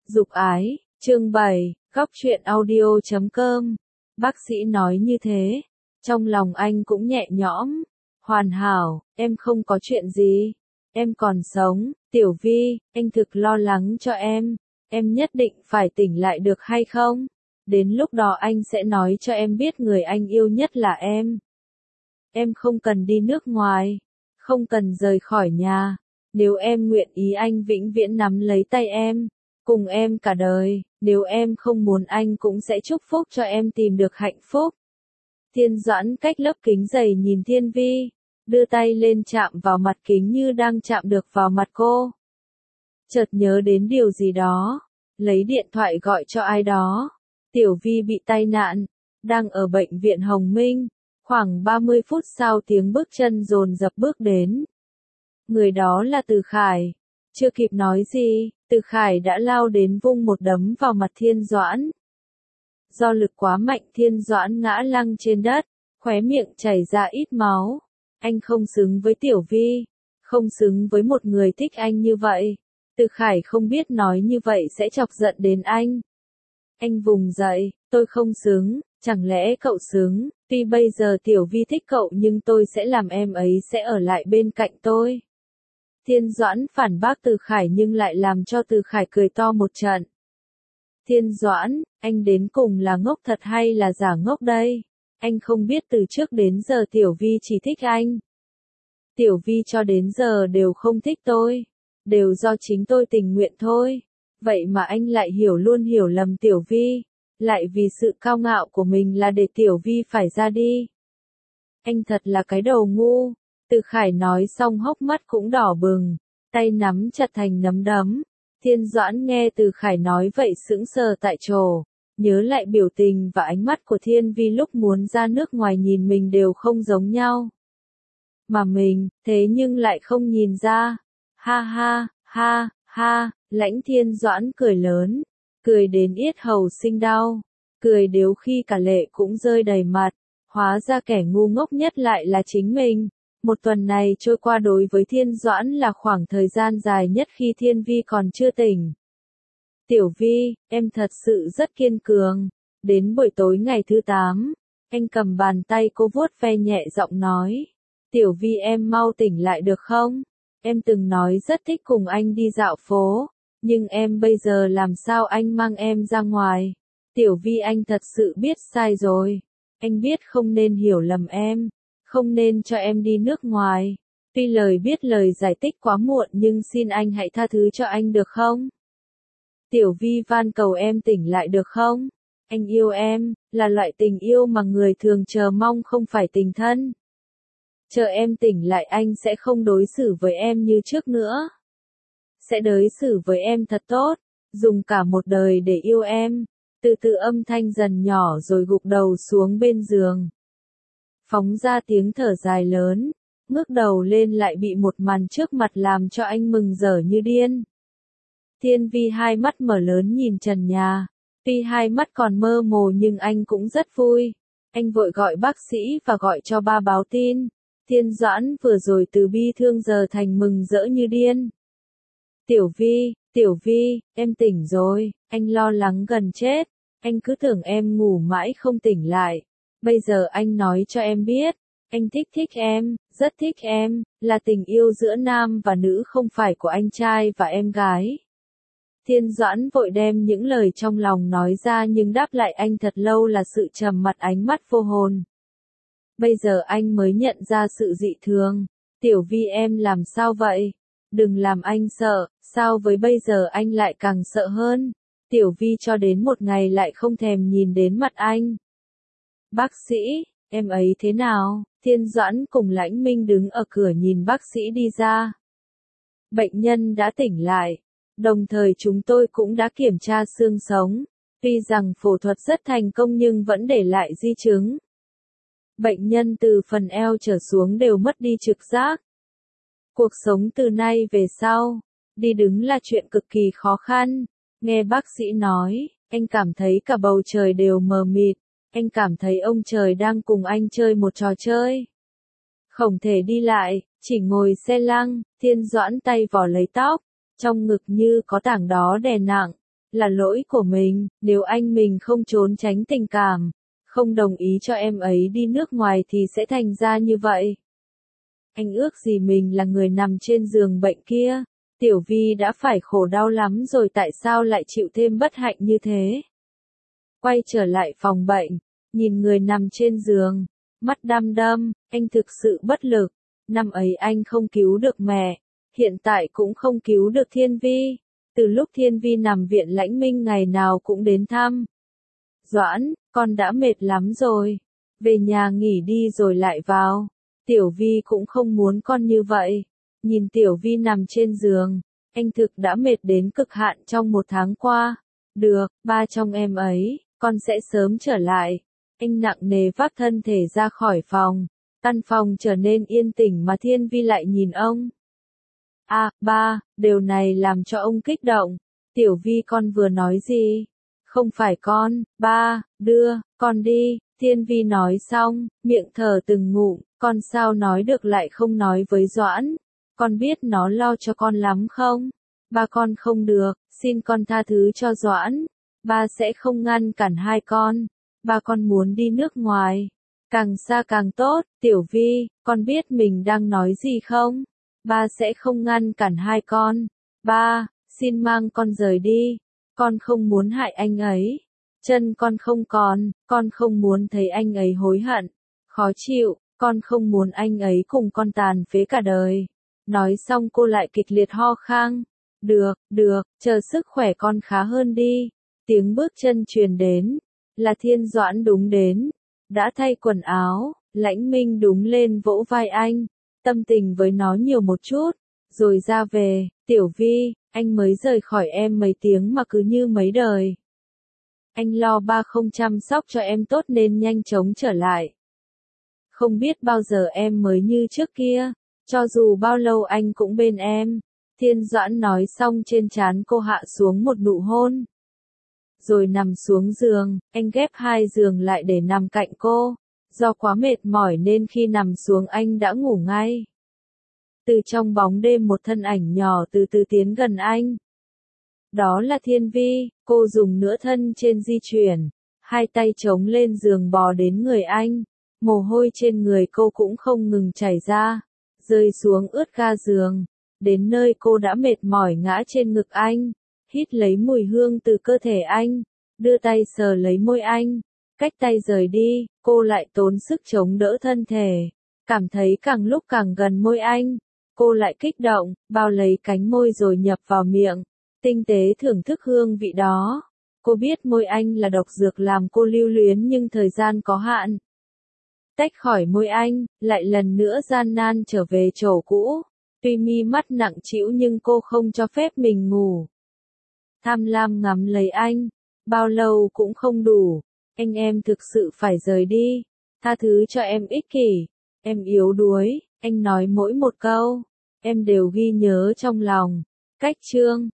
Dục ái, chương 7, góc truyện audio.com. Bác sĩ nói như thế, trong lòng anh cũng nhẹ nhõm. Hoàn hảo, em không có chuyện gì, em còn sống. Tiểu Vi, anh thực lo lắng cho em nhất định phải tỉnh lại được hay không? Đến lúc đó anh sẽ nói cho em biết người anh yêu nhất là em. Em không cần đi nước ngoài, không cần rời khỏi nhà. Nếu em nguyện ý anh vĩnh viễn nắm lấy tay em, cùng em cả đời. Nếu em không muốn anh cũng sẽ chúc phúc cho em tìm được hạnh phúc. Thiên Doãn cách lớp kính dày nhìn Thiên Vi, đưa tay lên chạm vào mặt kính như đang chạm được vào mặt cô. Chợt nhớ đến điều gì đó, lấy điện thoại gọi cho ai đó. Tiểu Vi bị tai nạn, đang ở bệnh viện Hồng Minh. Khoảng 30 phút sau tiếng bước chân dồn dập bước đến. Người đó là Từ Khải. Chưa kịp nói gì, Từ Khải đã lao đến vung một đấm vào mặt Thiên Doãn. Do lực quá mạnh Thiên Doãn ngã lăn trên đất, khóe miệng chảy ra ít máu. Anh không xứng với Tiểu Vi, không xứng với một người thích anh như vậy. Từ Khải không biết nói như vậy sẽ chọc giận đến anh. Anh vùng dậy, tôi không xứng, chẳng lẽ cậu xứng? Tuy bây giờ Tiểu Vi thích cậu nhưng tôi sẽ làm em ấy sẽ ở lại bên cạnh tôi. Thiên Doãn phản bác Từ Khải nhưng lại làm cho Từ Khải cười to một trận. Thiên Doãn, anh đến cùng là ngốc thật hay là giả ngốc đây? Anh không biết từ trước đến giờ Tiểu Vi chỉ thích anh. Tiểu Vi cho đến giờ đều không thích tôi, đều do chính tôi tình nguyện thôi. Vậy mà anh lại luôn hiểu lầm Tiểu Vi, lại vì sự cao ngạo của mình là để Tiểu Vi phải ra đi. Anh thật là cái đầu ngu. Từ Khải nói xong hốc mắt cũng đỏ bừng, tay nắm chặt thành nắm đấm. Thiên Doãn nghe Từ Khải nói vậy sững sờ tại chỗ, nhớ lại biểu tình và ánh mắt của Thiên Vi lúc muốn ra nước ngoài nhìn mình đều không giống nhau. Mà mình, thế nhưng lại không nhìn ra. Ha ha, ha, ha, Lãnh Thiên Doãn cười lớn, cười đến yết hầu sinh đau, cười đến khi cả lệ cũng rơi đầy mặt. Hóa ra kẻ ngu ngốc nhất lại là chính mình. Một tuần này trôi qua đối với Thiên Doãn là khoảng thời gian dài nhất khi Thiên Vi còn chưa tỉnh. Tiểu Vi, em thật sự rất kiên cường. Đến buổi tối ngày thứ 8, anh cầm bàn tay cô vuốt ve nhẹ giọng nói. Tiểu Vi em mau tỉnh lại được không? Em từng nói rất thích cùng anh đi dạo phố, nhưng em bây giờ làm sao anh mang em ra ngoài? Tiểu Vi anh thật sự biết sai rồi. Anh biết không nên hiểu lầm em. Không nên cho em đi nước ngoài. Tuy biết lời giải thích quá muộn nhưng xin anh hãy tha thứ cho anh được không? Tiểu Vi van cầu em tỉnh lại được không? Anh yêu em, là loại tình yêu mà người thường chờ mong không phải tình thân. Chờ em tỉnh lại anh sẽ không đối xử với em như trước nữa. Sẽ đối xử với em thật tốt, dùng cả một đời để yêu em. Từ từ âm thanh dần nhỏ rồi gục đầu xuống bên giường. Phóng ra tiếng thở dài lớn, ngước đầu lên lại bị một màn trước mặt làm cho anh mừng rỡ như điên. Thiên Vi hai mắt mở lớn nhìn trần nhà, tuy hai mắt còn mơ hồ nhưng anh cũng rất vui. Anh vội gọi bác sĩ và gọi cho ba báo tin. Thiên Doãn vừa rồi từ bi thương giờ thành mừng rỡ như điên. Tiểu Vi, em tỉnh rồi, anh lo lắng gần chết, anh cứ tưởng em ngủ mãi không tỉnh lại. Bây giờ anh nói cho em biết, anh thích em, rất thích em, là tình yêu giữa nam và nữ không phải của anh trai và em gái. Thiên Doãn vội đem những lời trong lòng nói ra nhưng đáp lại anh thật lâu là sự trầm mặc ánh mắt vô hồn. Bây giờ anh mới nhận ra sự dị thường. Tiểu Vi em làm sao vậy? Đừng làm anh sợ, sao với bây giờ anh lại càng sợ hơn. Tiểu Vi cho đến một ngày lại không thèm nhìn đến mặt anh. Bác sĩ, em ấy thế nào? Thiên Doãn cùng Lãnh Minh đứng ở cửa nhìn bác sĩ đi ra. Bệnh nhân đã tỉnh lại, đồng thời chúng tôi cũng đã kiểm tra xương sống. Tuy rằng phẫu thuật rất thành công nhưng vẫn để lại di chứng. Bệnh nhân từ phần eo trở xuống đều mất đi trực giác. Cuộc sống từ nay về sau, đi đứng là chuyện cực kỳ khó khăn. Nghe bác sĩ nói, anh cảm thấy cả bầu trời đều mờ mịt. Anh cảm thấy ông trời đang cùng anh chơi một trò chơi. Không thể đi lại, chỉ ngồi xe lăng. Thiên Doãn tay vò lấy tóc, trong ngực như có tảng đó đè nặng. là lỗi của mình, nếu anh mình không trốn tránh tình cảm, không đồng ý cho em ấy đi nước ngoài thì sẽ thành ra như vậy. Anh ước gì mình là người nằm trên giường bệnh kia, Tiểu Vi đã phải khổ đau lắm rồi tại sao lại chịu thêm bất hạnh như thế. Quay trở lại phòng bệnh, nhìn người nằm trên giường, mắt đăm đăm, anh thực sự bất lực, năm ấy anh không cứu được mẹ, hiện tại cũng không cứu được Thiên Vi, từ lúc Thiên Vi nằm viện Lãnh Minh ngày nào cũng đến thăm. Doãn, con đã mệt lắm rồi, về nhà nghỉ đi rồi lại vào. Tiểu Vi cũng không muốn con như vậy. Nhìn Tiểu Vi nằm trên giường, anh thực đã mệt đến cực hạn trong một tháng qua. Được, ba trong em ấy, con sẽ sớm trở lại. Anh nặng nề vác thân thể ra khỏi phòng. Căn phòng trở nên yên tĩnh mà Thiên Vi lại nhìn ông. À, ba, điều này làm cho ông kích động. Tiểu Vi con vừa nói gì? Không phải con, ba, đưa, con đi. Thiên Vi nói xong, miệng thở từng ngụm, con sao nói được lại không nói với Doãn. Con biết nó lo cho con lắm không? Ba con không được, xin con tha thứ cho Doãn. Ba sẽ không ngăn cản hai con. Ba con muốn đi nước ngoài. Càng xa càng tốt, Tiểu Vi, con biết mình đang nói gì không? Ba sẽ không ngăn cản hai con. Ba, xin mang con rời đi. Con không muốn hại anh ấy. Chân con không còn, con không muốn thấy anh ấy hối hận, khó chịu, con không muốn anh ấy cùng con tàn phế cả đời. Nói xong cô lại kịch liệt ho khan. Được, chờ sức khỏe con khá hơn đi. Tiếng bước chân truyền đến, là Thiên Doãn đúng đến. Đã thay quần áo, Lãnh Minh đúng lên vỗ vai anh, tâm tình với nó nhiều một chút, rồi ra về. Tiểu Vi, anh mới rời khỏi em mấy tiếng mà cứ như mấy đời. Anh lo ba không chăm sóc cho em tốt nên nhanh chóng trở lại. Không biết bao giờ em mới như trước kia, cho dù bao lâu anh cũng bên em. Thiên Doãn nói xong trên trán cô hạ xuống một nụ hôn. Rồi nằm xuống giường, anh ghép hai giường lại để nằm cạnh cô. Do quá mệt mỏi nên khi nằm xuống anh đã ngủ ngay. Từ trong bóng đêm một thân ảnh nhỏ từ từ tiến gần anh. Đó là Thiên Vi, cô dùng nửa thân trên di chuyển, hai tay chống lên giường bò đến người anh, mồ hôi trên người cô cũng không ngừng chảy ra, rơi xuống ướt ga giường, đến nơi cô đã mệt mỏi ngã trên ngực anh, hít lấy mùi hương từ cơ thể anh, đưa tay sờ lấy môi anh, cách tay rời đi, cô lại tốn sức chống đỡ thân thể, cảm thấy càng lúc càng gần môi anh, cô lại kích động, bao lấy cánh môi rồi nhập vào miệng. Tinh tế thưởng thức hương vị đó. Cô biết môi anh là độc dược làm cô lưu luyến nhưng thời gian có hạn. Tách khỏi môi anh, lại lần nữa gian nan trở về chỗ cũ. Tuy mi mắt nặng trĩu nhưng cô không cho phép mình ngủ. Tham lam ngắm lấy anh. Bao lâu cũng không đủ. Anh em thực sự phải rời đi. Tha thứ cho em ích kỷ. Em yếu đuối. Anh nói mỗi một câu. Em đều ghi nhớ trong lòng. Cách chương